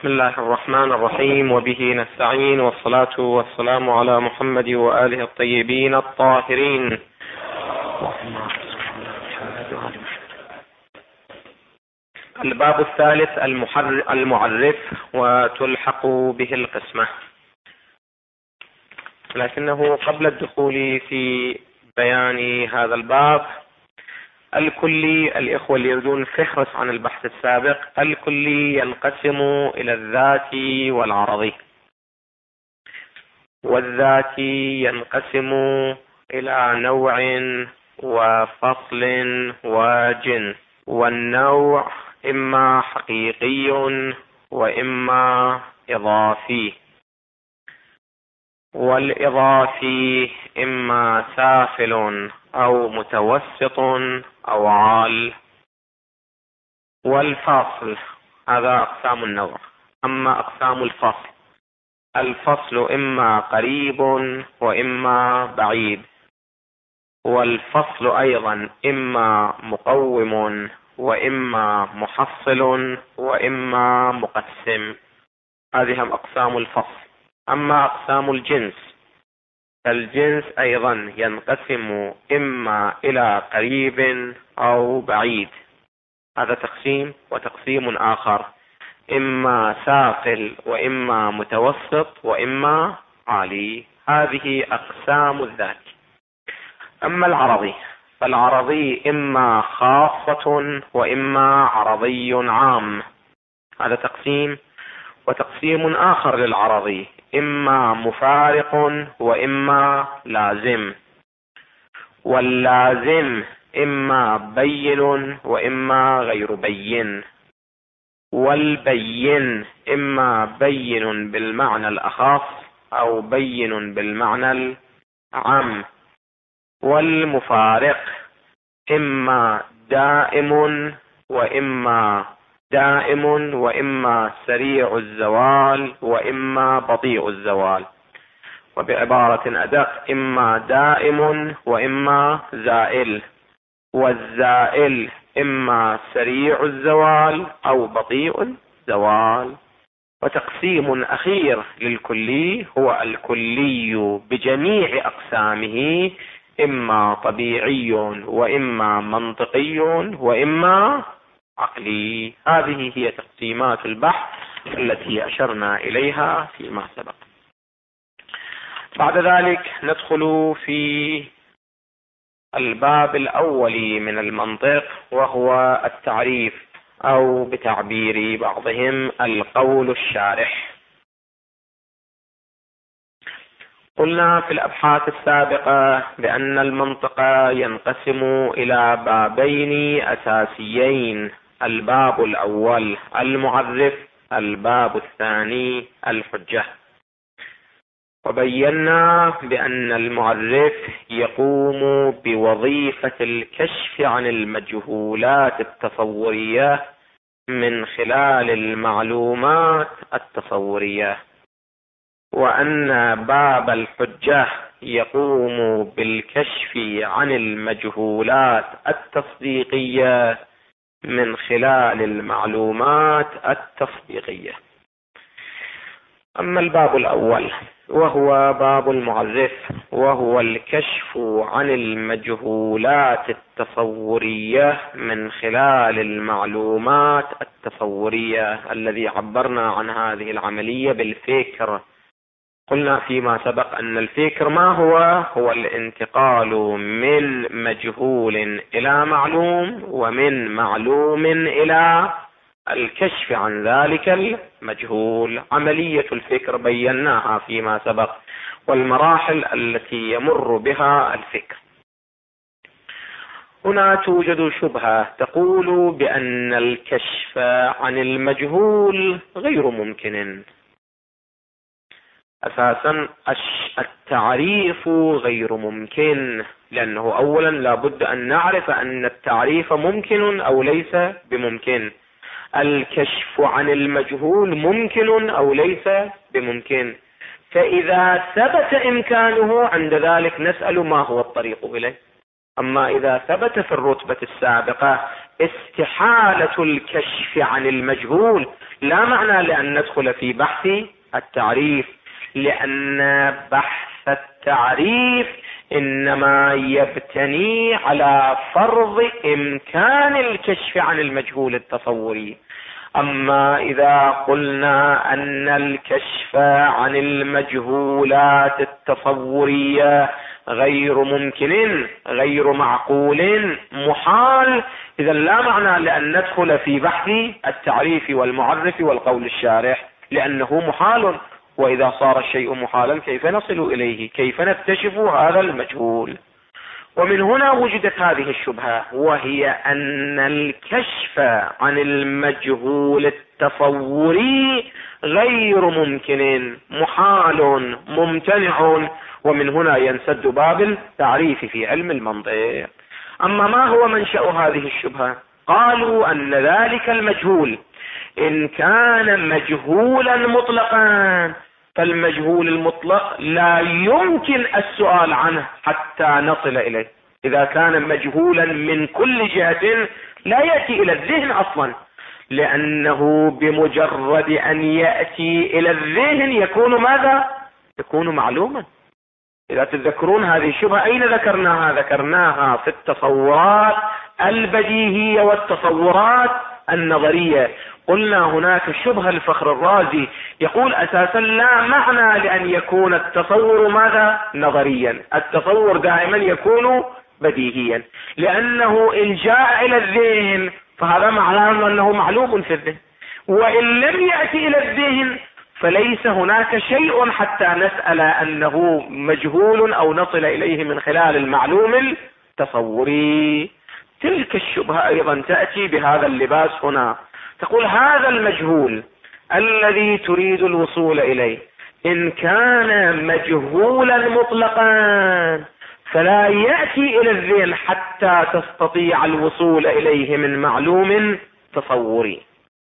بسم الله الرحمن الرحيم، وبه نستعين، والصلاة والسلام على محمد وآله الطيبين الطاهرين. الباب الثالث المعرف، وتلحق به القسمة. لكنه قبل الدخول في بيان هذا الباب الكلي، الإخوة اللي يريدون فهرس عن البحث السابق، الكلي ينقسم إلى الذاتي والعرضي، والذاتي ينقسم إلى نوع وفصل وجنس، والنوع إما حقيقي وإما إضافي، والإضافي إما سافل أو متوسط أو عال. والفصل هذا أقسام النوع. أما أقسام الفصل، الفصل إما قريب وإما بعيد، والفصل أيضا إما مقوم وإما محصل وإما مقسم. هذه هم أقسام الفصل. أما أقسام الجنس، الجنس أيضا ينقسم إما إلى قريب أو بعيد، هذا تقسيم. وتقسيم آخر إما سافل وإما متوسط وإما عالي. هذه أقسام الذات. أما العرضي، فالعرضي إما خاصة وإما عرضي عام، هذا تقسيم. وتقسيم آخر للعرضي إما مفارق وإما لازم، واللازم إما بين وإما غير بين، والبين إما بين بالمعنى الأخص أو بين بالمعنى العام، والمفارق إما دائم وإما سريع الزوال وإما بطيء الزوال. وبعبارة أدق إما دائم وإما زائل، والزائل إما سريع الزوال أو بطيء الزوال. وتقسيم أخير للكلي هو الكلي بجميع أقسامه، إما طبيعي وإما منطقي وإما عقلي. هذه هي تقسيمات البحث التي أشرنا إليها فيما سبق. بعد ذلك ندخل في الباب الأول من المنطق، وهو التعريف، أو بتعبير بعضهم القول الشارح. قلنا في الأبحاث السابقة بأن المنطق ينقسم إلى بابين أساسيين: الباب الأول المعرف، الباب الثاني الحجة. وبينا بأن المعرف يقوم بوظيفة الكشف عن المجهولات التصورية من خلال المعلومات التصورية، وأن باب الحجة يقوم بالكشف عن المجهولات التصديقية من خلال المعلومات التصديقية. أما الباب الأول وهو باب المعرف، وهو الكشف عن المجهولات التصورية من خلال المعلومات التصورية، الذي عبرنا عن هذه العملية بالفكر. قلنا فيما سبق أن الفكر ما هو الانتقال من مجهول إلى معلوم، ومن معلوم إلى الكشف عن ذلك المجهول. عملية الفكر بيناها فيما سبق، والمراحل التي يمر بها الفكر. هنا توجد شبهة تقول بأن الكشف عن المجهول غير ممكن. أساسا التعريف غير ممكن، لأنه أولا لابد أن نعرف أن التعريف ممكن أو ليس بممكن. الكشف عن المجهول ممكن أو ليس بممكن. فإذا ثبت إمكانه عند ذلك نسأل ما هو الطريق إليه. أما إذا ثبت في الرتبة السابقة استحالة الكشف عن المجهول، لا معنى لأن ندخل في بحث التعريف، لأن بحث التعريف إنما يبتني على فرض إمكان الكشف عن المجهول التصوري. أما إذا قلنا أن الكشف عن المجهولات التصورية غير ممكن، غير معقول، محال، إذا لا معنى لأن ندخل في بحث التعريف والمعرف والقول الشارح، لأنه محال. وإذا صار الشيء محالا كيف نصل إليه؟ كيف نكتشف هذا المجهول؟ ومن هنا وجدت هذه الشبهة، وهي أن الكشف عن المجهول التصوري غير ممكن، محال، ممتنع، ومن هنا ينسد باب التعريف في علم المنطق. أما ما هو منشأ هذه الشبهة؟ قالوا أن ذلك المجهول إن كان مجهولا مطلقا، فالمجهول المطلق لا يمكن السؤال عنه حتى نصل إليه. إذا كان مجهولا من كل جهة لا يأتي إلى الذهن أصلا، لأنه بمجرد أن يأتي إلى الذهن يكون ماذا؟ يكون معلوما. إذا تذكرون هذه الشبهة أين ذكرناها؟ ذكرناها في التصورات البديهية والتصورات النظرية. قلنا هناك شبهة الفخر الرازي يقول أساسا لا معنى لأن يكون التصور ماذا؟ نظريا. التصور دائما يكون بديهيا، لأنه إن جاء إلى الذهن فهذا معناه أنه معلوم في الذهن، وإن لم يأتي إلى الذهن فليس هناك شيء حتى نسأل أنه مجهول أو نصل إليه من خلال المعلوم التصوري. تلك الشبهة أيضا تأتي بهذا اللباس هنا، تقول هذا المجهول الذي تريد الوصول إليه إن كان مجهولا مطلقا فلا يأتي إلى الذهن حتى تستطيع الوصول إليه من معلوم تصوري،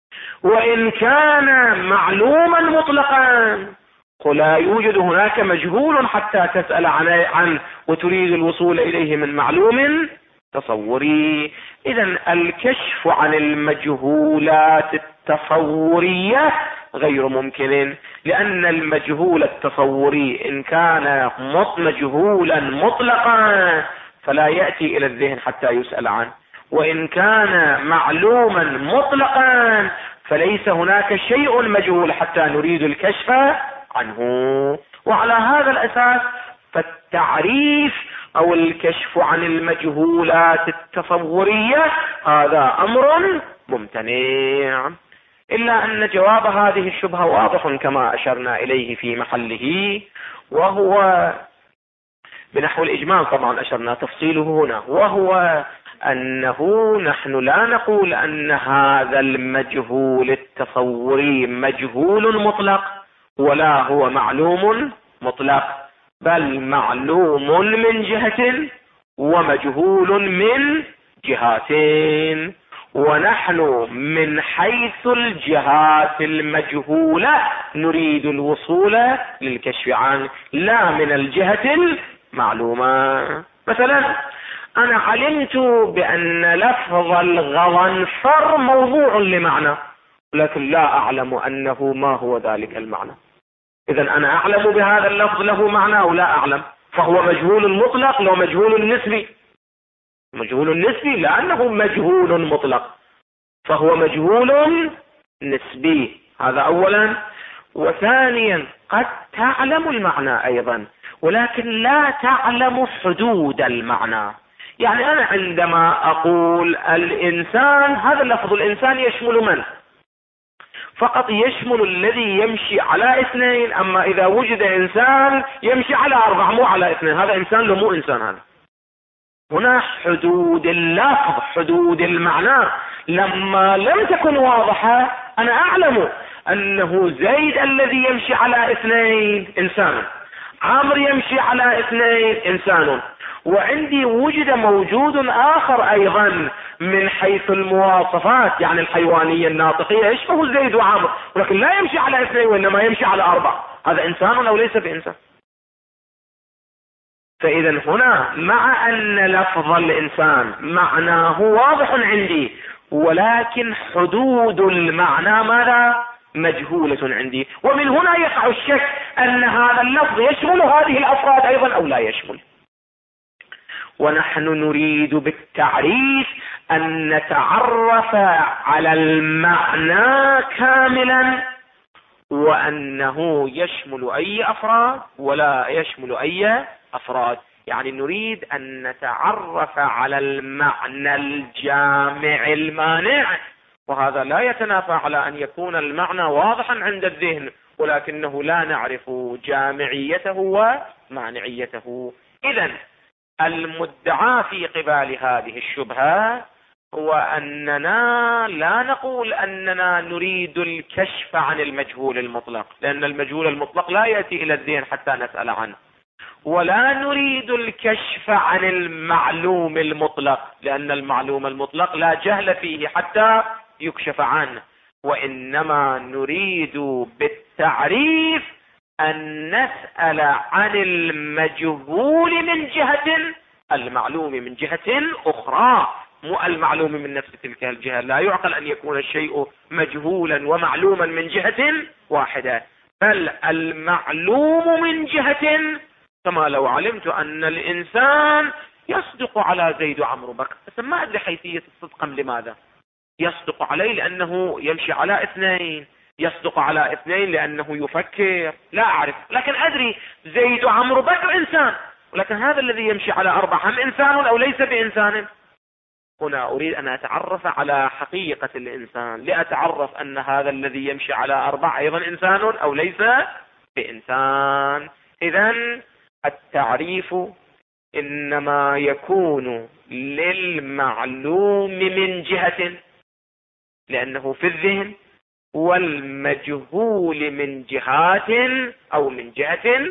وإن كان معلوما مطلقا لا يوجد هناك مجهول حتى تسأل عنه وتريد الوصول إليه من معلوم تصوري. إذن الكشف عن المجهولات التصورية غير ممكن، لأن المجهول التصوري إن كان مجهولا مطلقا فلا يأتي إلى الذهن حتى يسأل عنه، وإن كان معلوما مطلقا فليس هناك شيء مجهول حتى نريد الكشف عنه. وعلى هذا الأساس فالتعريف أو الكشف عن المجهولات التصورية هذا أمر ممتنع، إلا أن جواب هذه الشبهة واضح كما أشرنا إليه في محله، وهو بنحو الإجمال طبعا أشرنا تفصيله هنا، وهو أنه نحن لا نقول أن هذا المجهول التصوري مجهول مطلق ولا هو معلوم مطلق، بل معلوم من جهة ومجهول من جهتين، ونحن من حيث الجهات المجهولة نريد الوصول للكشف عنه، لا من الجهة المعلومة. مثلا أنا علمت بأن لفظ الغضنفر موضوع لمعنى، لكن لا أعلم أنه ما هو ذلك المعنى. إذن أنا أعلم بهذا اللفظ له معنى أو لا أعلم، فهو مجهول مطلق لو مجهول نسبي. مجهول نسبي لأنه مجهول مطلق، فهو مجهول نسبي. هذا أولا. وثانيا قد تعلم المعنى أيضا ولكن لا تعلم حدود المعنى. يعني أنا عندما أقول الإنسان، هذا اللفظ الإنسان يشمل من؟ فقط يشمل الذي يمشي على اثنين، أما إذا وجد إنسان يمشي على 4 مو على 2، هذا إنسان لو مو إنسان. هذا هنا حدود اللفظ، حدود المعنى لما لم تكن واضحة أنا أعلم أنه زيد الذي يمشي على 2 إنسان، عمرو يمشي على 2 إنسان، وعندي وجد موجود آخر أيضا من حيث المواصفات، يعني الحيوانية الناطقية يشبه زيد وعمرو ولكن لا يمشي على 2 وإنما يمشي على 4، هذا إنسان أو ليس بإنسان؟ فإذا هنا مع أن لفظ الإنسان معناه واضح عندي، ولكن حدود المعنى ماذا؟ مجهولة عندي. ومن هنا يقع الشك أن هذا اللفظ يشمل هذه الأفراد أيضا أو لا يشمل. ونحن نريد بالتعريف أن نتعرف على المعنى كاملا، وأنه يشمل أي أفراد ولا يشمل أي أفراد. يعني نريد أن نتعرف على المعنى الجامع المانع، وهذا لا يتنافى على أن يكون المعنى واضحا عند الذهن، ولكنه لا نعرف جامعيته ومانعيته. إذن المدعى في قبال هذه الشبهة هو أننا لا نقول أننا نريد الكشف عن المجهول المطلق، لأن المجهول المطلق لا يأتي إلى الذهن حتى نسأل عنه، ولا نريد الكشف عن المعلوم المطلق، لأن المعلوم المطلق لا جهل فيه حتى يكشف عنه، وإنما نريد بالتعريف أن نسأل عن المجهول من جهة، المعلوم من جهة أخرى، مو المعلوم من نفس تلك الجهة. لا يعقل أن يكون الشيء مجهولا ومعلوما من جهة واحدة، بل المعلوم من جهة، كما لو علمت أن الإنسان يصدق على زيد وعمرو بكر، بس ما أدري حيثية الصدق لماذا. يصدق عليه لأنه يمشي على اثنين، يصدق على اثنين لأنه يفكر، لا أعرف، لكن أدري زيد وعمرو بكر إنسان، ولكن هذا الذي يمشي على أربعة هم إنسان أو ليس بإنسان؟ هنا أريد أن أتعرف على حقيقة الإنسان، لأتعرف أن هذا الذي يمشي على أربعة أيضا إنسان أو ليس بإنسان. إذن التعريف إنما يكون للمعلوم من جهة لأنه في الذهن، والمجهول من جهات أو من جهة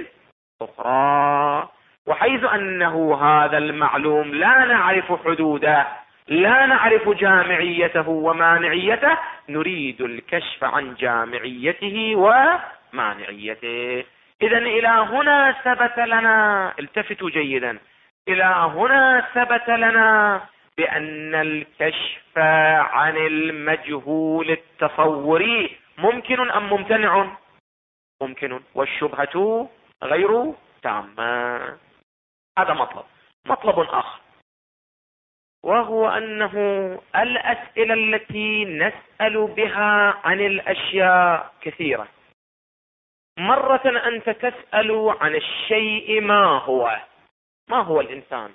أخرى. وحيث أنه هذا المعلوم لا نعرف حدوده، لا نعرف جامعيته ومانعيته، نريد الكشف عن جامعيته ومانعيته. إذن إلى هنا ثبت لنا، التفتوا جيدا، إلى هنا ثبت لنا بأن الكشف عن المجهول التصوري ممكن أم ممتنع؟ ممكن، والشبهة غير تامة. هذا مطلب آخر، وهو أنه الأسئلة التي نسأل بها عن الأشياء كثيرة. مرة أنت تسأل عن الشيء ما هو الإنسان،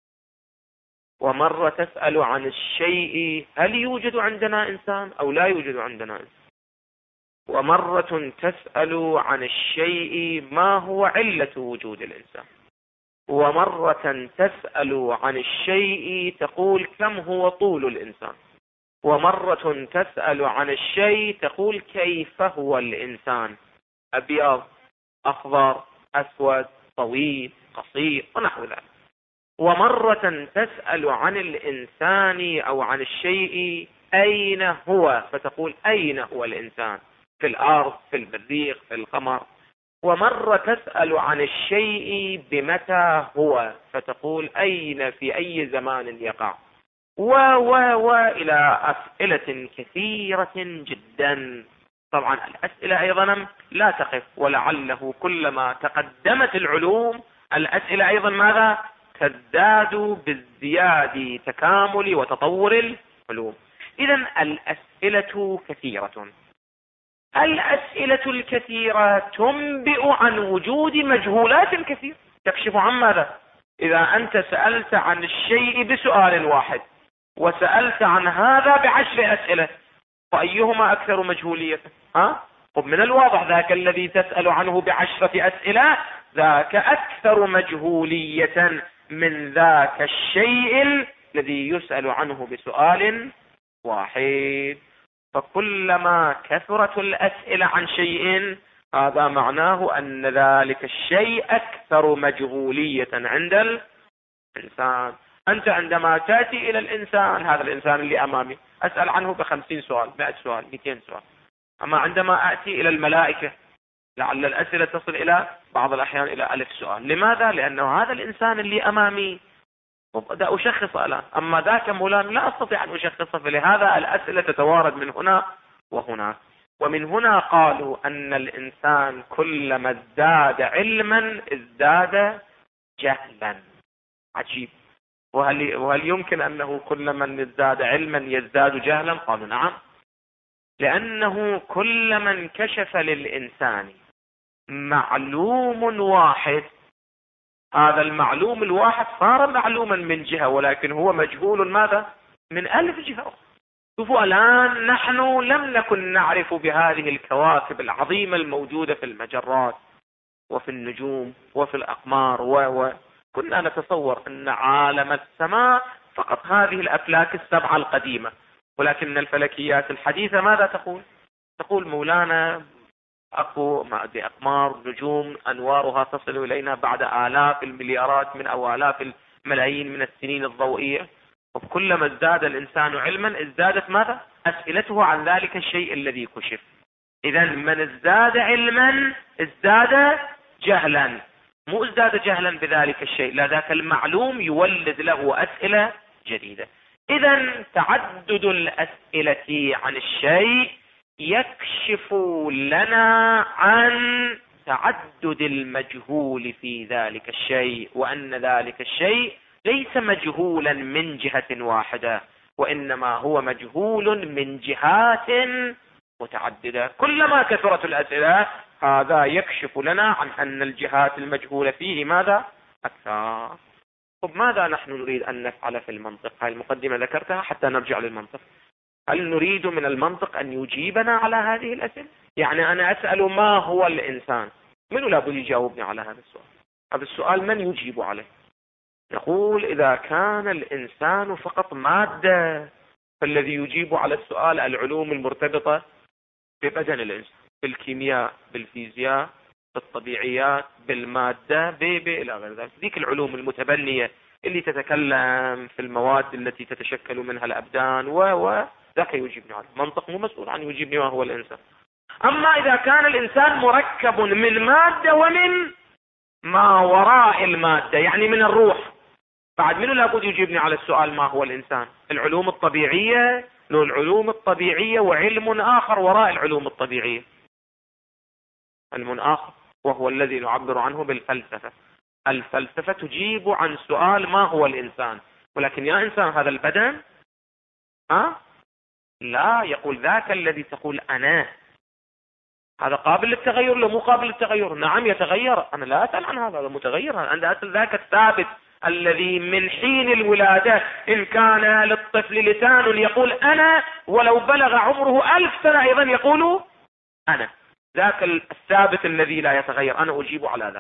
ومرة تسأل عن الشيء هل يوجد عندنا إنسان أو لا يوجد عندنا إنسان، ومرة تسأل عن الشيء ما هو علة وجود الإنسان، ومرة تسأل عن الشيء تقول كم هو طول الإنسان، ومرة تسأل عن الشيء تقول كيف هو الإنسان، أبيض أخضر أسود طويل قصير ونحو ذلك. ومرة تسأل عن الإنسان أو عن الشيء أين هو، فتقول أين هو الإنسان، في الأرض في المريخ في القمر. ومرة تسأل عن الشيء بمتى هو، فتقول أين في أي زمان يقع، إلى أسئلة كثيرة جدا. طبعا الأسئلة أيضا لا تقف، ولعله كلما تقدمت العلوم الأسئلة أيضا ماذا؟ تزداد بالزيادة تكامل وتطور العلوم. إذن الأسئلة كثيرة. الأسئلة الكثيرة تنبئ عن وجود مجهولات كثيرة. تكشف عن ماذا؟ إذا أنت سألت عن الشيء بسؤال واحد وسألت عن هذا ب10 أسئلة، فأيهما أكثر مجهولية؟ من الواضح ذاك الذي تسأل عنه ب10 أسئلة ذاك أكثر مجهولية من ذاك الشيء الذي يسأل عنه بسؤال واحد. فكلما كثرت الأسئلة عن شيء هذا معناه أن ذلك الشيء أكثر مجهولية عند الإنسان. أنت عندما تأتي إلى الإنسان، هذا الإنسان اللي أمامي أسأل عنه ب50 سؤال 100 سؤال 200 سؤال. أما عندما أتي إلى الملائكة لعل الأسئلة تصل إلى بعض الأحيان إلى 1000 سؤال. لماذا؟ لأنه هذا الإنسان اللي أمامي وبدأ أشخص الآن، أما ذاك مولانا لا أستطيع أن أشخصه، فلهذا الأسئلة تتوارد من هنا وهناك. ومن هنا قالوا أن الإنسان كلما ازداد علما ازداد جهلا. عجيب. وهل يمكن أنه كلما ازداد علما يزداد جهلا؟ قالوا نعم، لأنه كلما انكشف للإنسان معلوم واحد، هذا المعلوم الواحد صار معلوما من جهة، ولكن هو مجهول ماذا؟ من 1000 جهة. شوفوا الآن نحن لم نكن نعرف بهذه الكواكب العظيمة الموجودة في المجرات وفي النجوم وفي الأقمار كنا نتصور أن عالم السماء فقط هذه الأفلاك السبعة القديمة، ولكن الفلكيات الحديثة ماذا تقول؟ تقول مولانا أكو أقمار نجوم أنوارها تصل إلينا بعد آلاف المليارات من أو آلاف الملايين من السنين الضوئية، وكلما ازداد الإنسان علما ازدادت ماذا؟ أسئلته عن ذلك الشيء الذي كشف. إذا من ازداد علما ازداد جهلا، مو ازداد جهلا بذلك الشيء، لا، ذاك المعلوم يولد له أسئلة جديدة. إذا تعدد الأسئلة عن الشيء يكشف لنا عن تعدد المجهول في ذلك الشيء، وأن ذلك الشيء ليس مجهولا من جهة واحدة، وإنما هو مجهول من جهات متعددة. كلما كثرت الأسئلة هذا يكشف لنا عن أن الجهات المجهولة فيه ماذا؟ أكثر. طب ماذا نحن نريد أن نفعل في المنطق؟ هذه المقدمة ذكرتها حتى نرجع للمنطق. هل نريد من المنطق أن يجيبنا على هذه الأسئلة؟ يعني أنا أسأل ما هو الإنسان، من لابد يجاوبني على هذا السؤال؟ هذا السؤال من يجيب عليه؟ نقول إذا كان الإنسان فقط مادة، فالذي يجيب على السؤال العلوم المرتبطة ببدن الإنسان، بالكيمياء، بالفيزياء، بالطبيعيات، بالمادة، إلى غير ذلك. ذيك العلوم المتبنية اللي تتكلم في المواد التي تتشكل منها الأبدان ذاك يجيبني عنه. منطق مو مسؤول عن يجيبني ما هو الإنسان. أما إذا كان الإنسان مركب من مادة ومن ما وراء المادة، يعني من الروح، بعد منه لابد يجيبني على السؤال ما هو الإنسان. العلوم الطبيعية، له العلوم الطبيعية وعلم آخر وراء العلوم الطبيعية، علم آخر وهو الذي نعبر عنه بالفلسفة. الفلسفة تجيب عن سؤال ما هو الإنسان، ولكن يا إنسان هذا البدن لا، يقول ذاك الذي تقول أنا، هذا قابل للتغير لو مو قابل للتغير؟ نعم يتغير، أنا لا أسأل عن هذا متغير، أنا أسأل ذاك الثابت الذي من حين الولادة إن كان للطفل لسان يقول أنا، ولو بلغ عمره 1000 سنة أيضا يقول أنا، ذاك الثابت الذي لا يتغير، أنا أجيب على ذا.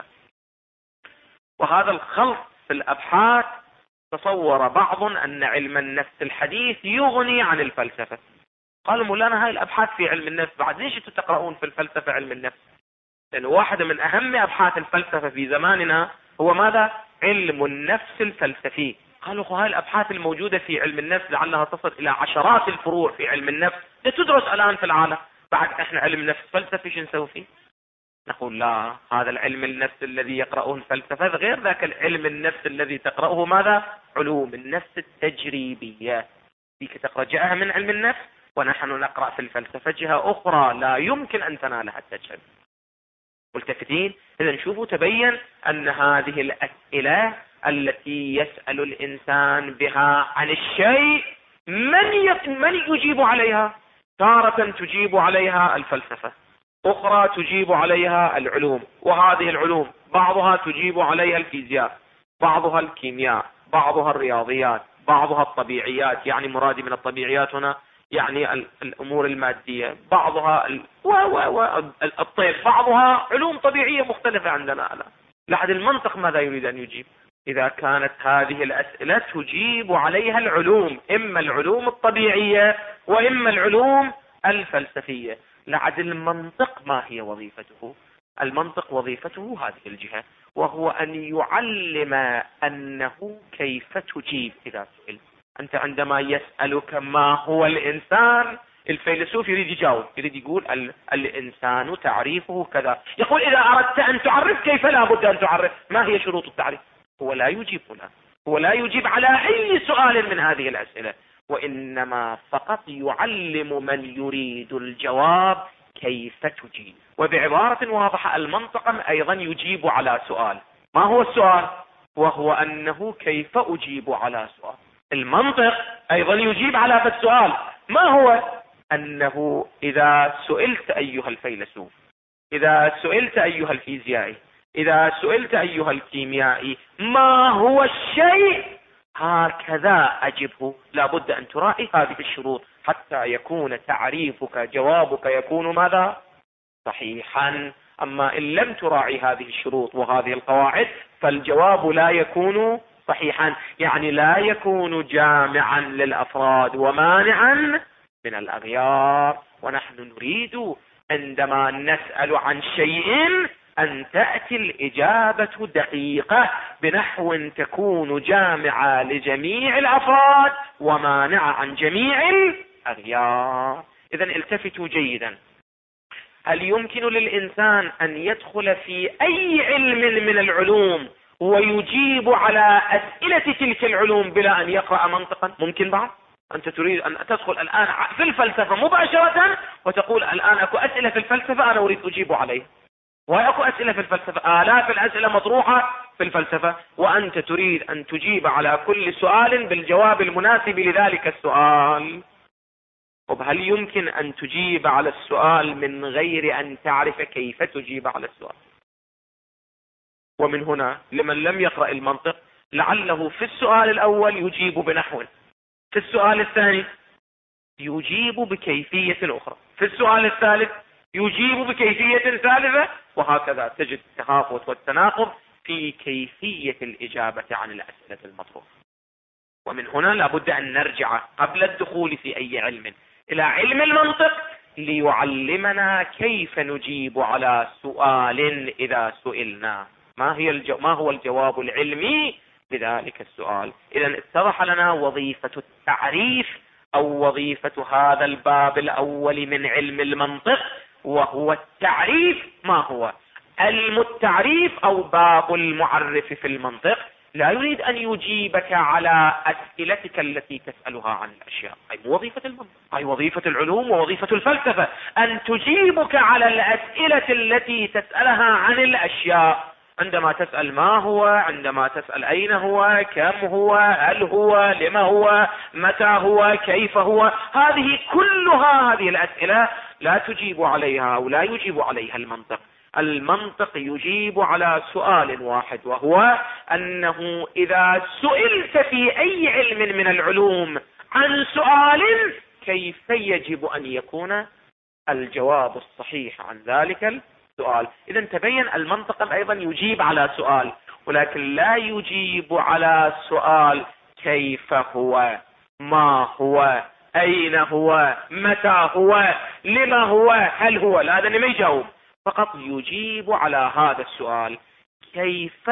وهذا الخلط في الأبحاث تصور بعض أن علم النفس الحديث يغني عن الفلسفة. قالوا مولانا هاي الأبحاث في علم النفس، بعد ليش انتوا تقرؤون في الفلسفة علم النفس؟ لأنه واحدة من أهم أبحاث الفلسفة في زماننا هو ماذا؟ علم النفس الفلسفي. قالوا هاي الأبحاث الموجودة في علم النفس لعلها تصل إلى عشرات الفروع في علم النفس تدرس الآن في العالم، بعد احنا علم نفس فلسفي شو نسوي فيه؟ نقول لا، هذا العلم النفس الذي يقرأه الفلسفة غير ذاك العلم النفس الذي تقرأه ماذا؟ علوم النفس التجريبية. فيك تقرأ جهة من علم النفس، ونحن نقرأ في الفلسفة جهة أخرى لا يمكن أن تنالها التجربة. ملتفتين؟ إذا شوفوا تبين أن هذه الأسئلة التي يسأل الإنسان بها عن الشيء من يجيب عليها؟ تارة تجيب عليها الفلسفة، أخرى تجيب عليها العلوم، وهذه العلوم بعضها تجيب عليها الفيزياء، بعضها الكيمياء، بعضها الرياضيات، بعضها الطبيعيات، يعني مرادي من الطبيعيات هنا يعني الأمور المادية، بعضها الطيب، بعضها علوم طبيعية مختلفة عندنا الآن. لحد المنطق ماذا يريد أن يجيب؟ إذا كانت هذه الأسئلة تجيب عليها العلوم، إما العلوم الطبيعية وإما العلوم الفلسفية، لعد المنطق ما هي وظيفته؟ المنطق وظيفته هذه الجهة، وهو أن يعلم أنه كيف تجيب إذا سئل. أنت عندما يسألك ما هو الإنسان الفيلسوف يريد يجاوب، يريد يقول الإنسان تعريفه كذا. يقول إذا أردت أن تعرف كيف لا بد أن تعرف، ما هي شروط التعريف؟ هو لا يجيب هنا، هو لا يجيب على أي سؤال من هذه الأسئلة، وإنما فقط يعلم من يريد الجواب كيف تجيب. وبعبارة واضحة، المنطق أيضا يجيب على سؤال. ما هو السؤال؟ وهو أنه كيف أجيب على سؤال. المنطق أيضا يجيب على السؤال. ما هو؟ أنه إذا سئلت أيها الفيلسوف، إذا سئلت أيها الفيزيائي، إذا سئلت أيها الكيميائي ما هو الشيء، هكذا أجبه. لابد أن تراعي هذه الشروط حتى يكون تعريفك، جوابك يكون ماذا؟ صحيحا. أما إن لم تراعي هذه الشروط وهذه القواعد فالجواب لا يكون صحيحا، يعني لا يكون جامعا للأفراد ومانعا من الأغيار. ونحن نريد عندما نسأل عن شيء أن تأتي الإجابة دقيقة بنحو تكون جامعة لجميع الأفراد ومانعة عن جميع الأغيار. إذن التفتوا جيدا، هل يمكن للإنسان أن يدخل في أي علم من العلوم ويجيب على أسئلة تلك العلوم بلا أن يقرأ منطقا؟ ممكن بعد؟ أنت تريد أن تدخل الآن في الفلسفة مباشرة وتقول الآن أكو أسئلة في الفلسفة أنا أريد أجيب عليها، وأكو أسئلة في الفلسفة، آلاف الأسئلة مطروحة في الفلسفة، وأنت تريد أن تجيب على كل سؤال بالجواب المناسب لذلك السؤال. طب هل يمكن أن تجيب على السؤال من غير أن تعرف كيف تجيب على السؤال؟ ومن هنا لمن لم يقرأ المنطق لعله في السؤال الأول يجيب بنحو، في السؤال الثاني يجيب بكيفية أخرى، في السؤال الثالث يجيب بكيفية ثالثة، وهكذا تجد التهافت والتناقض في كيفية الإجابة عن الأسئلة المطروحة. ومن هنا لابد أن نرجع قبل الدخول في أي علم إلى علم المنطق ليعلمنا كيف نجيب على سؤال إذا سئلنا، ما هو الجواب العلمي لذلك السؤال. إذن اتضح لنا وظيفة التعريف أو وظيفة هذا الباب الأول من علم المنطق، وهو التعريف. ما هو التعريف أو باب المعرف في المنطق؟ لا يريد أن يجيبك على أسئلتك التي تسألها عن الأشياء، أي وظيفة المنطق، أي وظيفة العلوم ووظيفة الفلسفة، أن تجيبك على الأسئلة التي تسألها عن الأشياء. عندما تسأل ما هو، عندما تسأل أين هو، كم هو، هل هو، لما هو، متى هو، كيف هو، هذه كلها هذه الأسئلة لا تجيب عليها أو لا يجيب عليها المنطق. المنطق يجيب على سؤال واحد، وهو أنه إذا سئلت في أي علم من العلوم عن سؤال كيف يجب أن يكون الجواب الصحيح عن ذلك السؤال. إذا تبين المنطق أيضا يجيب على سؤال، ولكن لا يجيب على سؤال كيف هو، ما هو، أين هو، متى هو، لما هو، هل هو. لا، هذا ما يجاوب، فقط يجيب على هذا السؤال: كيف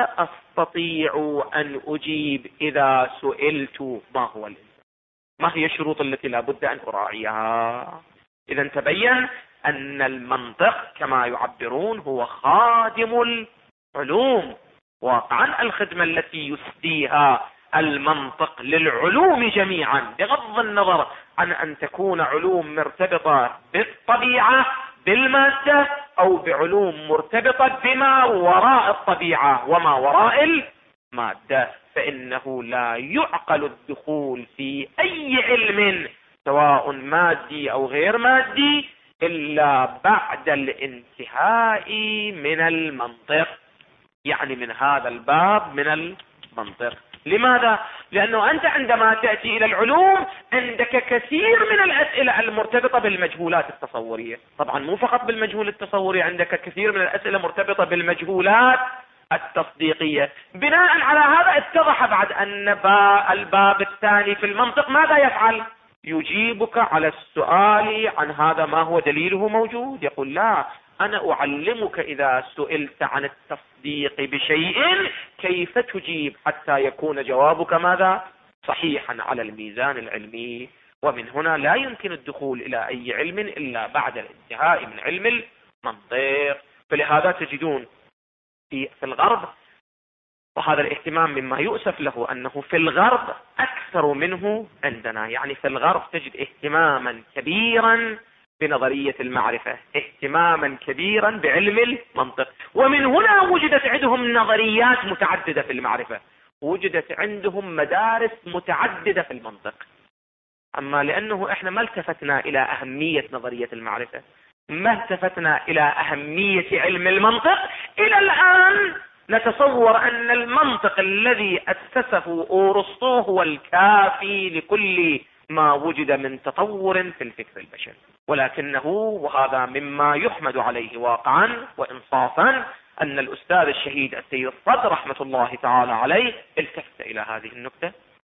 أستطيع أن أجيب إذا سئلت ما هو الإنسان؟ ما هي الشروط التي لا بد أن أراعيها؟ إذا تبين أن المنطق كما يعبرون هو خادم العلوم. واقعا الخدمة التي يسديها المنطق للعلوم جميعا، بغض النظر عن أن تكون علوم مرتبطة بالطبيعة بالمادة أو بعلوم مرتبطة بما وراء الطبيعة وما وراء المادة، فإنه لا يعقل الدخول في أي علم سواء مادي أو غير مادي إلا بعد الانتهاء من المنطق، يعني من هذا الباب من المنطق. لماذا؟ لأنه أنت عندما تأتي إلى العلوم عندك كثير من الأسئلة المرتبطة بالمجهولات التصورية، طبعا مو فقط بالمجهول التصوري، عندك كثير من الأسئلة مرتبطة بالمجهولات التصديقية. بناء على هذا اتضح بعد أن الباب الثاني في المنطق ماذا يفعل؟ يجيبك على السؤال عن هذا ما هو دليله موجود. يقول لا، أنا أعلمك إذا سئلت عن التصديق بشيء كيف تجيب حتى يكون جوابك ماذا؟ صحيحا على الميزان العلمي. ومن هنا لا يمكن الدخول إلى أي علم إلا بعد الانتهاء من علم المنطق. فلهذا تجدون في الغرب، وهذا الاهتمام مما يؤسف له أنه في الغرب أكثر منه عندنا. يعني في الغرب تجد اهتماما كبيرا بنظرية المعرفة، اهتماما كبيرا بعلم المنطق، ومن هنا وجدت عندهم نظريات متعددة في المعرفة، وجدت عندهم مدارس متعددة في المنطق. أما لأنه إحنا ما التفتنا إلى أهمية نظرية المعرفة، ما التفتنا إلى أهمية علم المنطق، إلى الآن نتصور أن المنطق الذي أسسه أرسطو هو الكافي لكل ما وجد من تطور في الفكر البشري. ولكنه، وهذا مما يحمد عليه واقعا وإنصافا، أن الأستاذ الشهيد السيد صدر رحمة الله تعالى عليه التفت إلى هذه النكتة.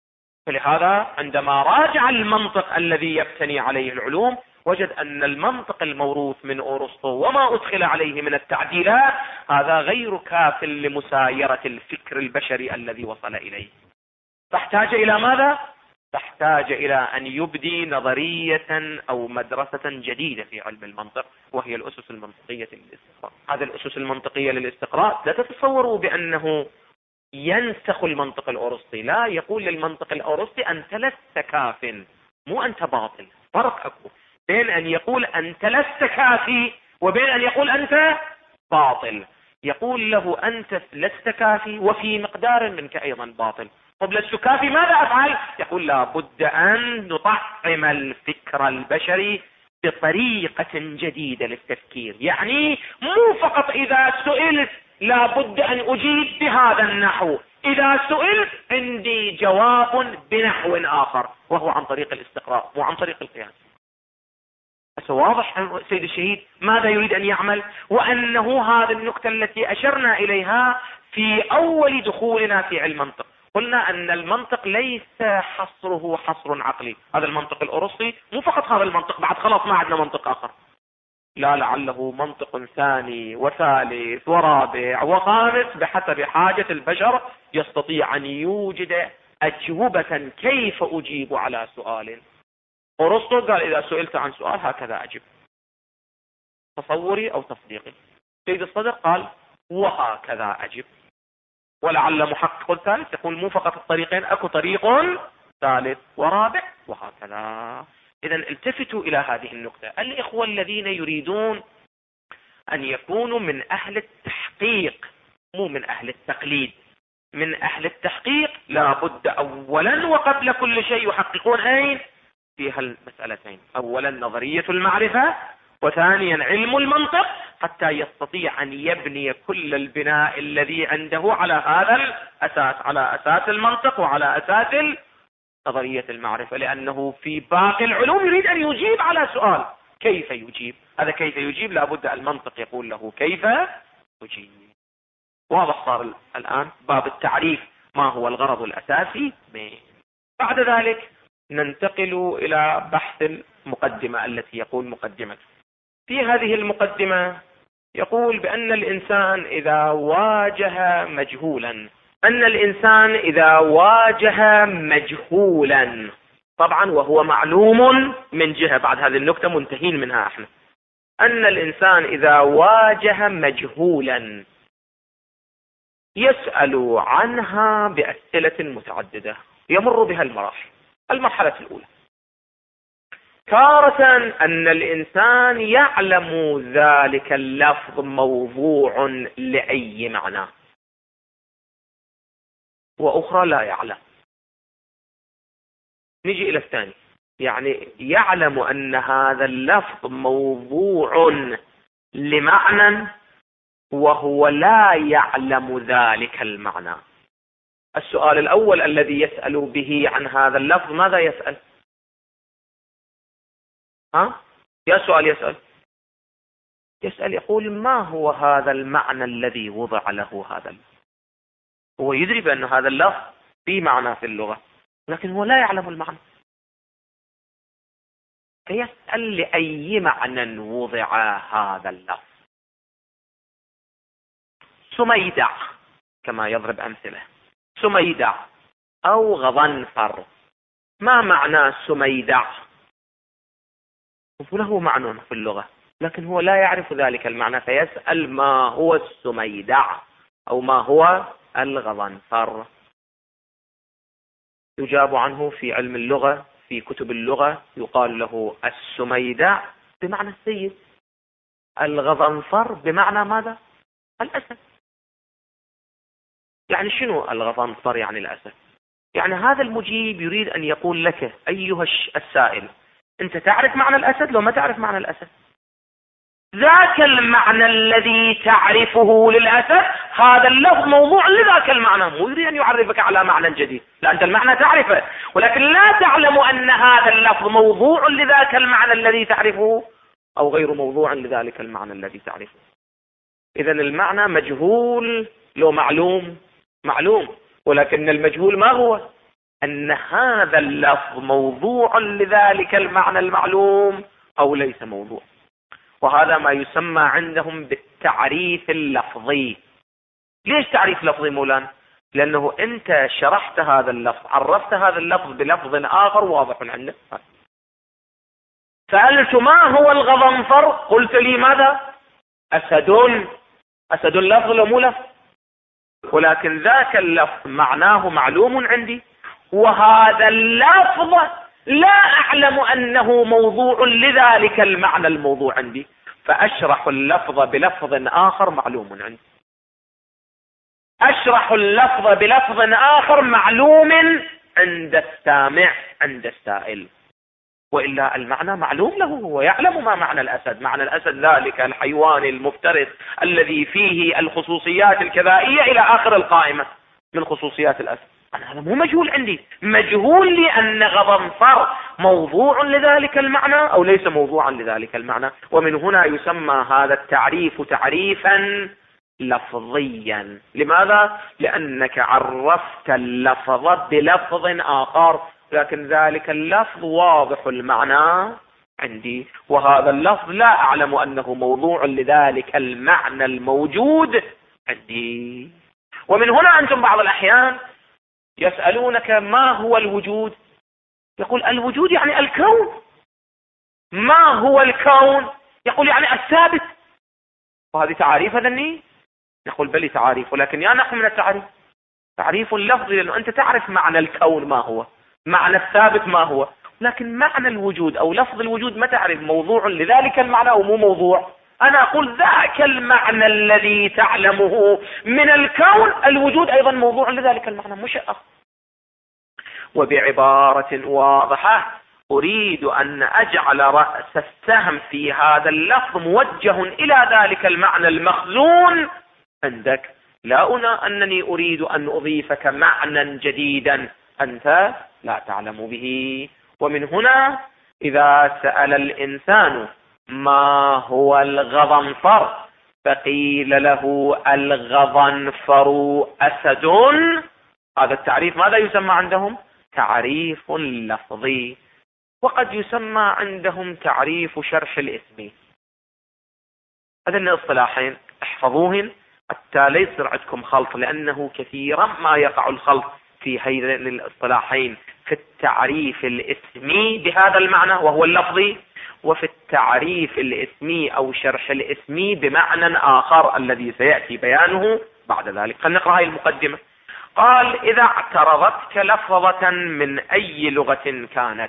فلهذا عندما راجع المنطق الذي يبتني عليه العلوم وجد أن المنطق الموروث من أرسطو وما أدخل عليه من التعديلات هذا غير كاف لمسايرة الفكر البشري الذي وصل إليه. تحتاج إلى ماذا؟ تحتاج إلى أن يبدي نظرية أو مدرسة جديدة في علم المنطق، وهي الأسس المنطقية للاستقراء. هذه الأسس المنطقية للاستقراء لا تتصوروا بأنه ينسخ المنطق الأرسطي، لا، يقول للمنطق الأرسطي أنت لست كاف، مو أنت باطل. فرق أكو بين أن يقول أنت لست كافي وبين أن يقول أنت باطل. يقول له أنت لست كافي وفي مقدار منك أيضا باطل. طب لست كافي ماذا أفعل؟ يقول لا بد أن نطعم الفكر البشري بطريقة جديدة للتفكير. يعني مو فقط إذا سئلت لا بد أن أجيب بهذا النحو، إذا سئلت عندي جواب بنحو آخر، وهو عن طريق الاستقراء وعن طريق القياس. واضح سيد الشهيد ماذا يريد أن يعمل، وأنه هذه النقطة التي أشرنا إليها في أول دخولنا في علم المنطق. قلنا أن المنطق ليس حصره حصر عقلي. هذا المنطق الأرسطي مو فقط هذا المنطق، بعد خلاص ما عندنا منطق آخر، لا، لعله منطق ثاني وثالث ورابع وخامس بحسب حاجة البشر، يستطيع أن يوجد أجوبة كيف أجيب على سؤال. أرسطو قال إذا سئلت عن سؤال هكذا أجب، تصوري أو تصديقي. سيد الصدر قال وهكذا أجب. ولعل محقق ثالث يقول مو فقط الطريقين، أكو طريق ثالث ورابع وهكذا. إذن التفتوا إلى هذه النقطة. الإخوة الذين يريدون أن يكونوا من أهل التحقيق مو من أهل التقليد، من أهل التحقيق لا بد أولا وقبل كل شيء يحققون أين في هالمسألتين، أولا نظرية المعرفة وثانيا علم المنطق، حتى يستطيع أن يبني كل البناء الذي عنده على هذا الأساس، على أساس المنطق وعلى أساس نظرية المعرفة. لأنه في باقي العلوم يريد أن يجيب على سؤال كيف يجيب. هذا كيف يجيب لابد المنطق يقول له كيف يجيب. واضح صار الآن باب التعريف ما هو الغرض الأساسي منه. بعد ذلك ننتقل إلى بحث المقدمة التي يقول مقدمة. في هذه المقدمة يقول بأن الإنسان إذا واجه مجهولا، طبعا وهو معلوم من جهة، بعد هذه النكتة منتهين منها احنا، أن الإنسان إذا واجه مجهولا يسأل عنها بأسئلة متعددة يمر بها المراحل. المرحلة الأولى تارة أن الإنسان يعلم ذلك اللفظ موضوع لأي معنى، وأخرى لا يعلم. نجي إلى الثاني، يعني يعلم أن هذا اللفظ موضوع لمعنى وهو لا يعلم ذلك المعنى. السؤال الأول الذي يسأل به عن هذا اللفظ ماذا يسأل؟ يا سؤال يسأل يقول ما هو هذا المعنى الذي وضع له هذا اللفظ؟ هو يدري بأن هذا اللفظ في معنى في اللغة، لكن هو لا يعلم المعنى، فيسأل لأي معنى وضع هذا اللفظ. سميدع كما يضرب أمثلة، سميدع أو غضنفر. ما معنى سميدع وله معنى في اللغة، لكن هو لا يعرف ذلك المعنى، فيسأل ما هو السميدع أو ما هو الغضنفر. يجاب عنه في علم اللغة، في كتب اللغة يقال له السميدع بمعنى السيد، الغضنفر بمعنى ماذا؟ الأسد. يعني شنو الغضنفر؟ يعني الأسد. يعني هذا المجيب يريد أن يقول لك أيها السائل، أنت تعرف معنى الأسد لو ما تعرف معنى الأسد؟ ذاك المعنى الذي تعرفه للأسد هذا اللفظ موضوع لذاك المعنى، مو يريد أن يعرفك على معنى جديد، لا، أنت المعنى تعرفه ولكن لا تعلم أن هذا اللفظ موضوع لذاك المعنى الذي تعرفه أو غير موضوع لذلك المعنى الذي تعرفه. إذا المعنى مجهول لو معلوم؟ معلوم، ولكن المجهول ما هو؟ أن هذا اللفظ موضوع لذلك المعنى المعلوم أو ليس موضوع. وهذا ما يسمى عندهم بالتعريف اللفظي. ليش تعريف لفظي مولانا؟ لأنه أنت شرحت هذا اللفظ، عرفت هذا اللفظ بلفظ آخر واضح عندك. سألت ما هو الغضنفر؟ قلت لي ماذا؟ أسد. أسد لفظ لو مو لفظ؟ ولكن ذاك اللفظ معناه معلوم عندي، وهذا اللفظ لا أعلم أنه موضوع لذلك المعنى الموضوع عندي، فأشرح اللفظ بلفظ آخر معلوم عندي. أشرح اللفظ بلفظ آخر معلوم عند السامع، عند السائل، وإلا المعنى معلوم له، هو يعلم ما معنى الأسد. معنى الأسد ذلك الحيوان المفترس الذي فيه الخصوصيات الكذائية إلى آخر القائمة من خصوصيات الأسد. هذا مو مجهول عندي، مجهول لي أن غضنفر موضوع لذلك المعنى أو ليس موضوعا لذلك المعنى. ومن هنا يسمى هذا التعريف تعريفا لفظيا. لماذا؟ لأنك عرفت اللفظ بلفظ آخر، لكن ذلك اللفظ واضح المعنى عندي، وهذا اللفظ لا أعلم أنه موضوع لذلك المعنى الموجود عندي. ومن هنا أنتم بعض الأحيان يسألونك ما هو الوجود؟ يقول الوجود يعني الكون. ما هو الكون؟ يقول يعني الثابت. وهذه تعاريف ذني؟ نقول بلي تعاريف، ولكن يا نحن من التعريف تعريف لفظي، لأنه أنت تعرف معنى الكون ما هو، معنى الثابت ما هو، لكن معنى الوجود أو لفظ الوجود ما تعرف موضوع لذلك المعنى أو مو موضوع. أنا أقول ذاك المعنى الذي تعلمه من الكون الوجود أيضا موضوع لذلك المعنى، مش أخر. وبعبارة واضحة أريد أن أجعل رأس السهم في هذا اللفظ موجه إلى ذلك المعنى المخزون عندك، لا أنني أريد أن أضيفك معنى جديدا أنت لا تعلم به. ومن هنا إذا سأل الإنسان ما هو الغضنفر فقيل له الغضنفر أسد، هذا التعريف ماذا يسمى عندهم؟ تعريف لفظي. وقد يسمى عندهم تعريف شرح الاسم. هذين الاصطلاحين احفظوهن حتى لا يصير عندكم خلط، لأنه كثيرا ما يقع الخلط في هذين الاصطلاحين، في التعريف الاسمي بهذا المعنى وهو اللفظي، وفي التعريف الاسمي أو شرح الاسمي بمعنى آخر الذي سيأتي بيانه بعد ذلك. خلينا نقرأ هذه المقدمة. قال إذا اعترضتك لفظة من أي لغة كانت،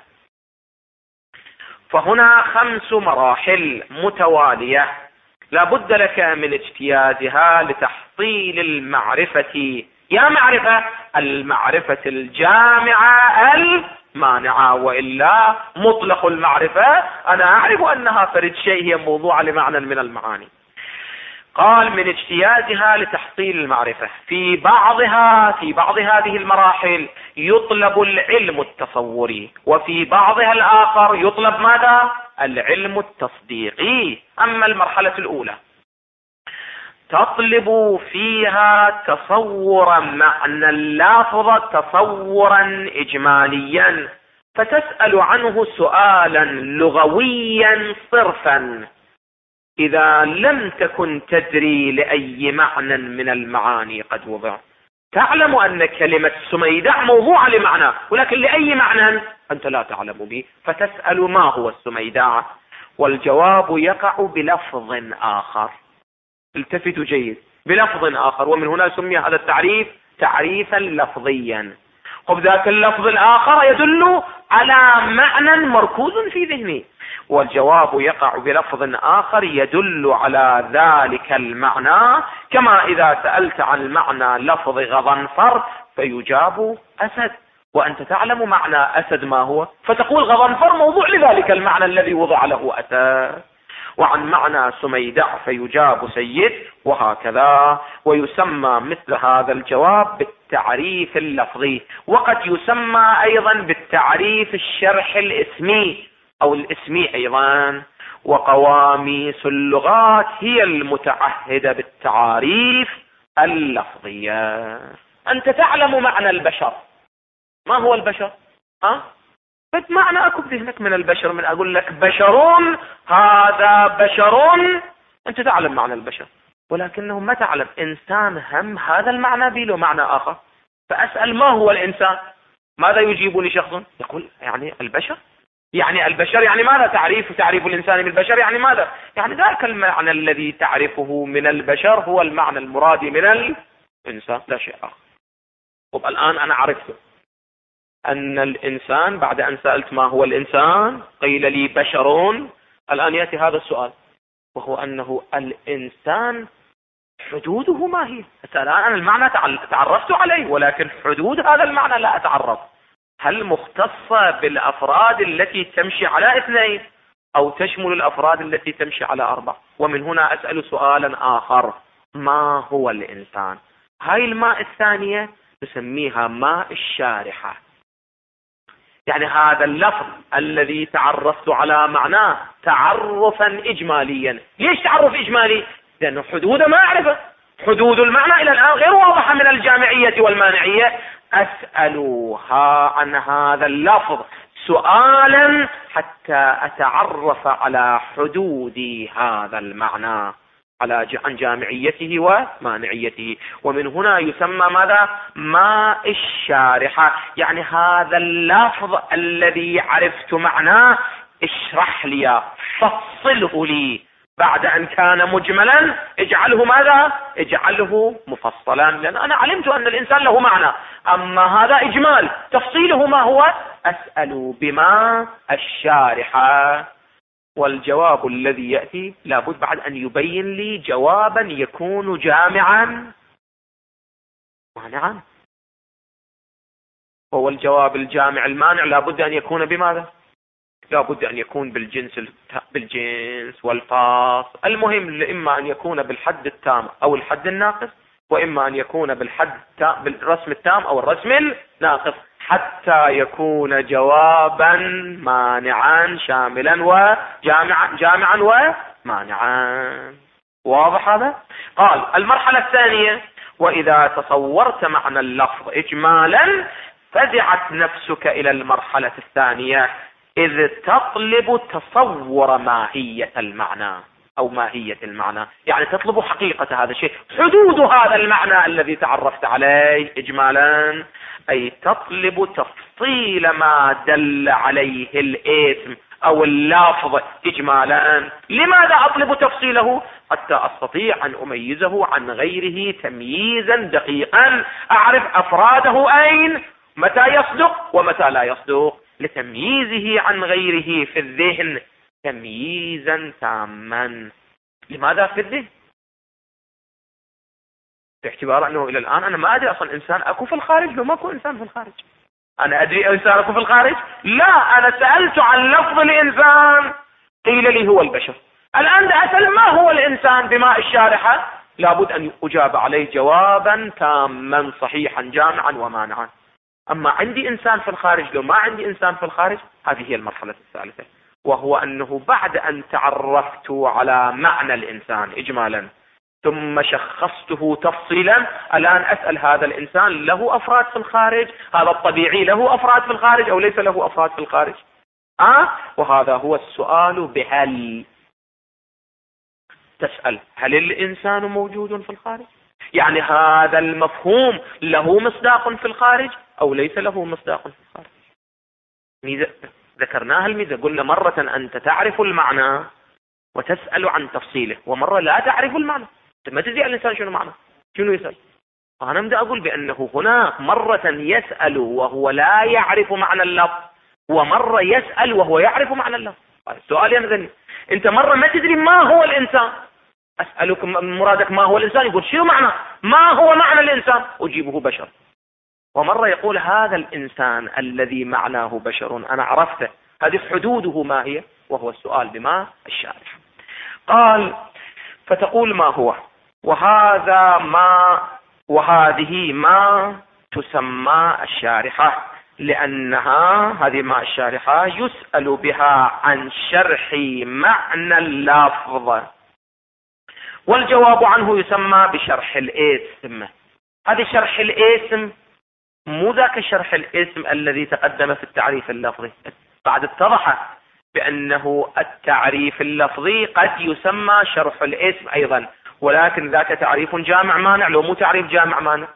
فهنا 5 مراحل متوالية لا بد لك من اجتيازها لتحصيل المعرفة. يا معرفة المعرفة الجامعة المانعة، وإلا مطلق المعرفة أنا أعرف أنها فرد شيء هي موضوع لمعنى من المعاني. قال من اجتيازها لتحصيل المعرفة. في بعض هذه المراحل يطلب العلم التصوري، وفي بعضها الآخر يطلب ماذا؟ العلم التصديقي. أما المرحلة الأولى تطلب فيها تصور معنى اللفظ تصورا إجماليا، فتسأل عنه سؤالا لغويا صرفا إذا لم تكن تدري لأي معنى من المعاني قد وضع. تعلم أن كلمة سميدع موضوع لمعنى، ولكن لأي معنى أنت لا تعلم به، فتسأل ما هو السميدع. والجواب يقع بلفظ آخر. التفتوا جيد، بلفظ آخر، ومن هنا سمي هذا التعريف تعريفا لفظيا. وبذاك اللفظ الآخر يدل على معنى مركوز في ذهني، والجواب يقع بلفظ آخر يدل على ذلك المعنى. كما إذا سألت عن المعنى لفظ غضنفر فيجاب أسد، وأنت تعلم معنى أسد ما هو، فتقول غضنفر موضوع لذلك المعنى الذي وضع له أسد. وعن معنى سميدع فيجاب سيد، وهكذا. ويسمى مثل هذا الجواب بالتعريف اللفظي، وقد يسمى أيضا بالتعريف الشرح الاسمي أو الاسمي أيضا. وقواميس اللغات هي المتعهدة بالتعاريف اللفظية. أنت تعلم معنى البشر، ما هو البشر؟ معنى أكو بذهنك من البشر، من أقول لك بشر، هذا بشر، أنت تعلم معنى البشر، ولكنه ما تعلم إنسان هم هذا المعنى بيله معنى آخر. فأسأل ما هو الإنسان؟ ماذا يجيبني شخص؟ يقول يعني البشر. يعني البشر يعني ماذا؟ تعريف الإنسان بالبشر يعني ماذا؟ يعني ذاك المعنى الذي تعرفه من البشر هو المعنى المراد من الإنسان، لا شيء آخر. طب الآن أنا عرفت أن الإنسان، بعد أن سألت ما هو الإنسان قيل لي بشرون. الآن يأتي هذا السؤال، وهو أنه الإنسان حدوده ما هي؟ الآن أنا المعنى تعرفت عليه، ولكن حدود هذا المعنى لا أتعرف. هل مختصة بالأفراد التي تمشي على 2 أو تشمل الأفراد التي تمشي على 4؟ ومن هنا أسأل سؤالا آخر، ما هو الإنسان؟ هاي الماء الثانية نسميها ماء الشارحة. يعني هذا اللفظ الذي تعرفت على معناه تعرفا إجماليا. ليش تعرف إجمالي؟ لأنه حدوده ما أعرفه، حدود المعنى إلى الآن غير واضحة من الجامعية والمانعية. أسألها عن هذا اللفظ سؤالا حتى أتعرف على حدود هذا المعنى، عن جامعيته ومانعيته. ومن هنا يسمى ماذا؟ ماء الشارحة. يعني هذا اللفظ الذي عرفت معناه اشرح لي، فصله لي، بعد أن كان مجملا اجعله ماذا؟ اجعله مفصلا، لأن أنا علمت أن الإنسان له معنى، أما هذا إجمال، تفصيله ما هو؟ أسأل بماء الشارحة. والجواب الذي يأتي لابد بعد أن يبين لي جوابا يكون جامعا مانعا. هو الجواب الجامع المانع لابد أن يكون بماذا؟ لابد أن يكون بالجنس والفاصل. المهم إما أن يكون بالحد التام أو الحد الناقص، وإما أن يكون بالرسم التام أو الرسم الناقص، حتى يكون جوابا مانعا شاملا وجامعا ومانعا. واضح هذا؟ قال المرحلة الثانية: وإذا تصورت معنى اللفظ إجمالا فزعت نفسك إلى المرحلة الثانية، إذ تطلب تصور ماهية المعنى أو ماهية المعنى، يعني تطلب حقيقة هذا الشيء، حدود هذا المعنى الذي تعرفت عليه إجمالا، أي تطلب تفصيل ما دل عليه الاسم أو اللفظ إجمالا. لماذا أطلب تفصيله؟ حتى أستطيع أن أميزه عن غيره تمييزا دقيقا، أعرف أفراده أين، متى يصدق ومتى لا يصدق، لتمييزه عن غيره في الذهن تمييزا تاما. لماذا في الذهن؟ باعتبار أنه إلى الآن أنا ما أدري أصلا إنسان أكو في الخارج لو ما أكو إنسان في الخارج. أنا أدري إنسان أكو في الخارج؟ لا، أنا سألت عن لفظ الإنسان قيل لي هو البشر. الآن أسأل ما هو الإنسان بماء الشارحة، لابد أن أجاب عليه جوابا تاما صحيحا جامعا ومانعا. أما عندي إنسان في الخارج لو ما عندي إنسان في الخارج، هذه هي المرحلة الثالثة، وهو أنه بعد أن تعرفت على معنى الإنسان إجمالا ثم شخصته تفصيلا، الآن أسأل هذا الإنسان له أفراد في الخارج، هذا الطبيعي له أفراد في الخارج أو ليس له أفراد في الخارج؟ وهذا هو السؤال بهل. تسأل هل الإنسان موجود في الخارج؟ يعني هذا المفهوم له مصداق في الخارج أو ليس له مصداق في الخارج؟ ذكرناها الميزة، قلنا مرة أنت تعرف المعنى وتسأل عن تفصيله، ومرة لا تعرف المعنى ما تدري الإنسان شنو معنى، شنو يسأل. أنا بدي أقول بأنه هناك مرة يسأل وهو لا يعرف معنى اللفظ، ومرة يسأل وهو يعرف معنى اللفظ. السؤال ينزل، أنت مرة ما تدري ما هو الإنسان، أسألك مرادك ما هو الإنسان، يقول شنو معنى، ما هو معنى الإنسان، أجيبه بشر. ومرة يقول هذا الإنسان الذي معناه بشر أنا عرفته، هذه حدوده ما هي، وهو السؤال بما الشارح. قال فتقول ما هو، وهذه ما تسمى الشارحة، لأنها هذه ما الشارحة يسأل بها عن شرح معنى اللفظ، والجواب عنه يسمى بشرح الاسم. هذا شرح الاسم مو ذاك شرح الاسم الذي تقدم في التعريف اللفظي، بعد اتضح بأنه التعريف اللفظي قد يسمى شرح الاسم أيضا، ولكن ذاك تعريف جامع مانع، لو مو تعريف جامع مانع،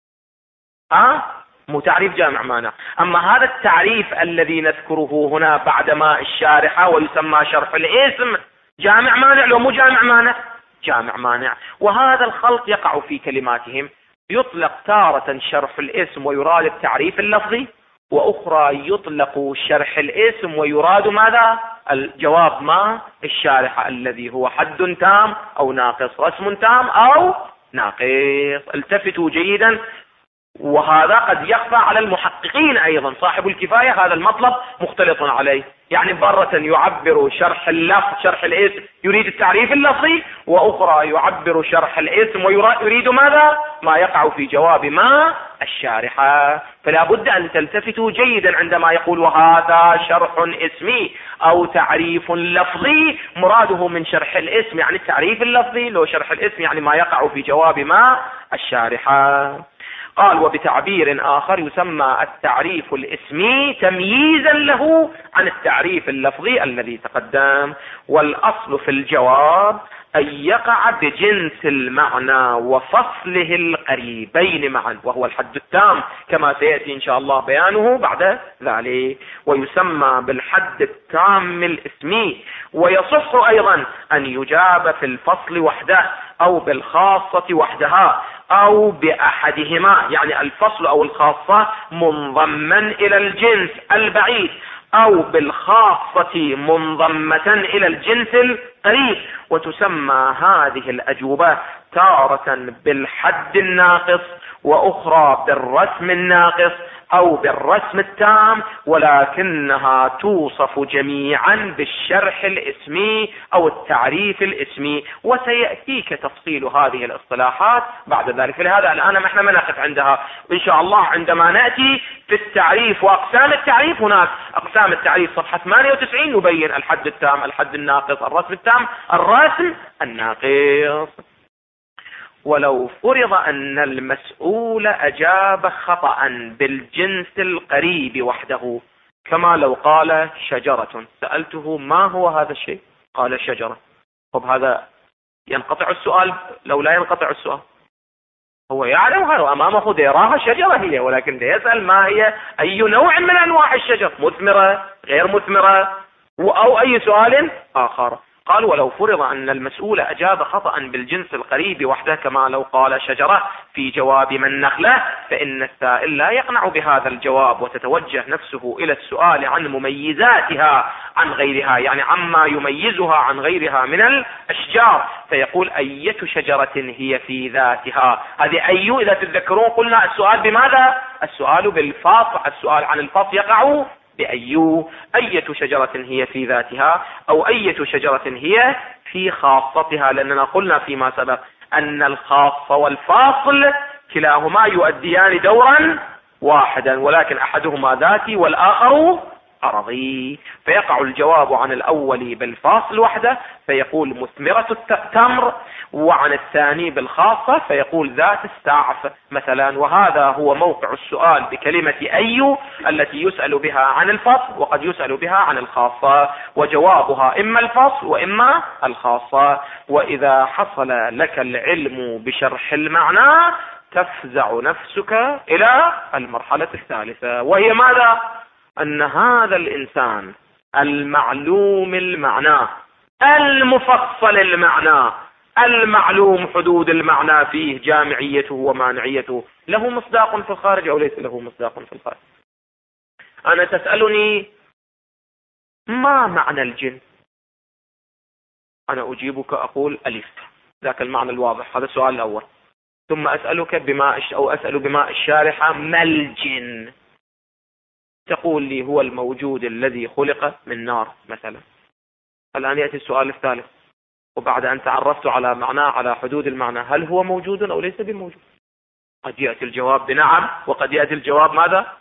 مو تعريف جامع مانع. أما هذا التعريف الذي نذكره هنا بعدما الشارحة ويسمى شرح الاسم جامع مانع، لو مو جامع مانع، جامع مانع. وهذا الخلط يقع في كلماتهم، يطلق تارة شرح الاسم ويراد التعريف اللفظي، وأخرى يطلق شرح الاسم ويراد ماذا؟ الجواب ما الشارحة الذي هو حد تام أو ناقص، رسم تام أو ناقص. التفتوا جيدا، وهذا قد يخفى على المحققين أيضا، صاحب الكفاية هذا المطلب مختلط عليه، يعني مرة يعبر شرح اللفظ شرح الاسم يريد التعريف اللفظي، وأخرى يعبر شرح الاسم ويريد ماذا؟ ما يقع في جواب ما الشارحة. فلا بد أن تلتفتوا جيدا عندما يقول وهذا شرح اسمي أو تعريف لفظي، مراده من شرح الاسم يعني التعريف اللفظي، لو شرح الاسم يعني ما يقع في جواب ما الشارحة. قال وبتعبير آخر يسمى التعريف الاسمي تمييزا له عن التعريف اللفظي الذي تقدم. والأصل في الجواب أن يقع بجنس المعنى وفصله القريبين معا، وهو الحد التام كما سيأتي إن شاء الله بيانه بعد ذلك، ويسمى بالحد التام الاسمي. ويصح أيضا أن يجاب في الفصل وحده أو بالخاصة وحدها أو بأحدهما، يعني الفصل أو الخاصة منضما إلى الجنس البعيد، أو بالخاصة منضمة إلى الجنس القريب. وتسمى هذه الأجوبة تارة بالحد الناقص، وأخرى بالرسم الناقص أو بالرسم التام، ولكنها توصف جميعا بالشرح الاسمي أو التعريف الاسمي، وسيأتيك تفصيل هذه الاصطلاحات بعد ذلك. فلهذا الآن احنا ما نقف عندها إن شاء الله، عندما نأتي في التعريف وأقسام التعريف، هناك أقسام التعريف صفحة 98 يبين الحد التام، الحد الناقص، الرسم التام، الرسم الناقص. ولو فرض أن المسؤول أجاب خطأ بالجنس القريب وحده، كما لو قال شجرة، سألته ما هو هذا الشيء؟ قال شجرة. طب هذا ينقطع السؤال؟ لو لا ينقطع السؤال، هو يعلم هذا أمامه يراها شجرة هي، ولكن يسأل ما هي، أي نوع من أنواع الشجر، مثمرة غير مثمرة، أو أي سؤال آخر. قال ولو فرض أن المسؤول أجاب خطأ بالجنس القريب وحده، كما لو قال شجرة في جواب من نخلة، فإن السائل لا يقنع بهذا الجواب، وتتوجه نفسه إلى السؤال عن مميزاتها عن غيرها، يعني عما يميزها عن غيرها من الأشجار، فيقول أية شجرة هي في ذاتها. هذه أي إذا تتذكرون قلنا السؤال بماذا؟ السؤال بالفصل، السؤال عن الفصل يقع أية شجرة هي في ذاتها، أو أية شجرة هي في خاصتها، لأننا قلنا فيما سبق أن الخاص والفاصل كلاهما يؤديان دورا واحدا، ولكن أحدهما ذاتي والآخر عرضي. فيقع الجواب عن الأول بالفاصل وحده فيقول مثمرة التمر، وعن الثاني بالخاصة فيقول ذات السعف مثلا. وهذا هو موقع السؤال بكلمة أي التي يسأل بها عن الفصل، وقد يسأل بها عن الخاصة، وجوابها إما الفصل وإما الخاصة. وإذا حصل لك العلم بشرح المعنى تفزع نفسك إلى المرحلة الثالثة، وهي ماذا؟ أن هذا الإنسان المعلوم المعنى المفصل المعنى المعلوم حدود المعنى فيه جامعيته ومانعيته له مصداق في الخارج أو ليس له مصداق في الخارج؟ أنا تسألني ما معنى الجن، أنا أجيبك أقول ألف، ذاك المعنى الواضح، هذا السؤال الأول. ثم أسألك أسأل بماء الشارحة ما الجن؟ تقول لي هو الموجود الذي خلق من نار مثلا. الآن يأتي السؤال الثالث، وبعد أن تعرفت على معناه على حدود المعنى، هل هو موجود أو ليس بموجود؟ قد يأتي الجواب بنعم، وقد يأتي الجواب ماذا؟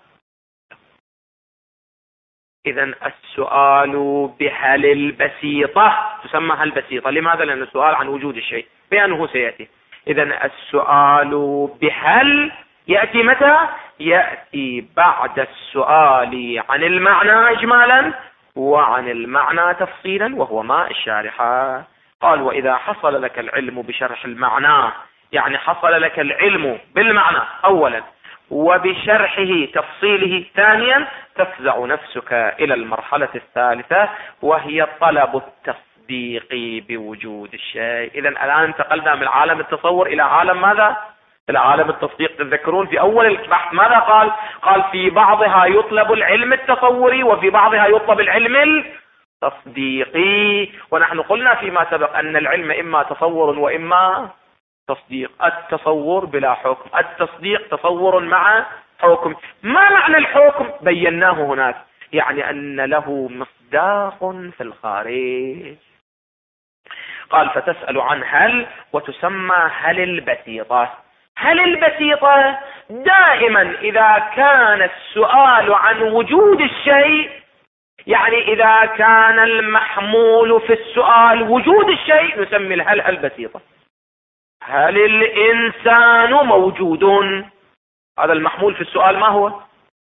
إذن السؤال بهل البسيطة تسمى هل بسيطة. لماذا؟ لأن السؤال عن وجود الشيء بأنه سيأتي. إذن السؤال بهل يأتي متى؟ يأتي بعد السؤال عن المعنى إجمالا وعن المعنى تفصيلا، وهو ما الشارحة. قال وإذا حصل لك العلم بشرح المعنى، يعني حصل لك العلم بالمعنى أولا وبشرحه تفصيله ثانيا، تفزع نفسك إلى المرحلة الثالثة وهي طلب التصديق بوجود الشيء. إذن الآن انتقلنا من عالم التصور إلى عالم ماذا؟ إلى عالم التصديق. تذكرون في أول البحث ماذا قال؟ قال في بعضها يطلب العلم التصوري وفي بعضها يطلب العلم التصديقي. ونحن قلنا فيما سبق أن العلم إما تصور وإما تصديق. التصور بلا حكم، التصديق تصور مع حكم. ما معنى الحكم؟ بيناه هناك، يعني أن له مصداق في الخارج. قال فتسأل عن هل وتسمى هل البسيطة. هل البسيطة دائما إذا كان السؤال عن وجود الشيء، يعني إذا كان المحمول في السؤال وجود الشيء، نسمي الهل البسيطة. هل الإنسان موجود؟ هذا المحمول في السؤال ما هو؟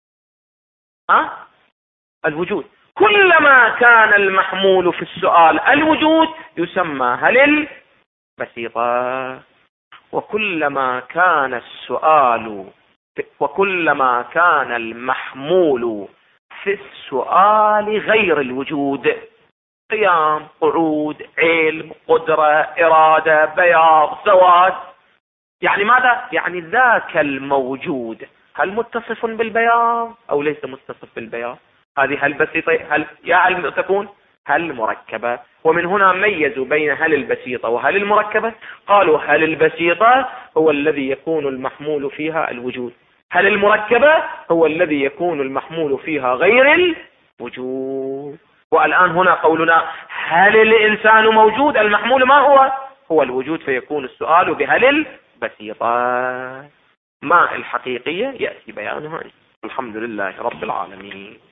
الوجود. كلما كان المحمول في السؤال الوجود يسمى هل البسيطة. وكلما كان المحمول في السؤال غير الوجود، قيام، قعود، علم، قدرة، إرادة، بياض، سواد، يعني ماذا؟ يعني ذاك الموجود هل متصف بالبياض أو ليس متصف بالبياض؟ هذه هل بسيطة، هل يعني تكون هل مركبة. ومن هنا ميزوا بين هل البسيطة وهل المركبة. قالوا هل البسيطة هو الذي يكون المحمول فيها الوجود، هل المركبة هو الذي يكون المحمول فيها غير الوجود. والآن هنا قولنا هل الإنسان موجود، المحمول ما هو؟ هو الوجود، فيكون السؤال بهل البسيطة. ما الحقيقية يأتي بيانها. الحمد لله رب العالمين.